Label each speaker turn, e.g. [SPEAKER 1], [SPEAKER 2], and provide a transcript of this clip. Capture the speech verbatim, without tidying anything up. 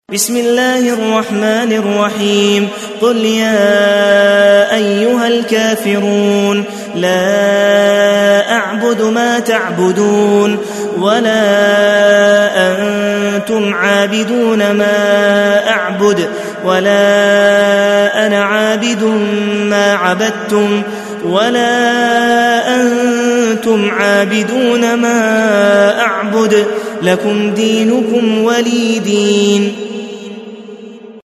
[SPEAKER 1] بسم الله الرحمن الرحيم قل يا أيها الكافرون لا أعبد ما تعبدون ولا أنتم عابدون ما أعبد ولا أنا عابد ما عبدتم ولا أنتم عابدون ما أعبد لكم دينكم ولي دين.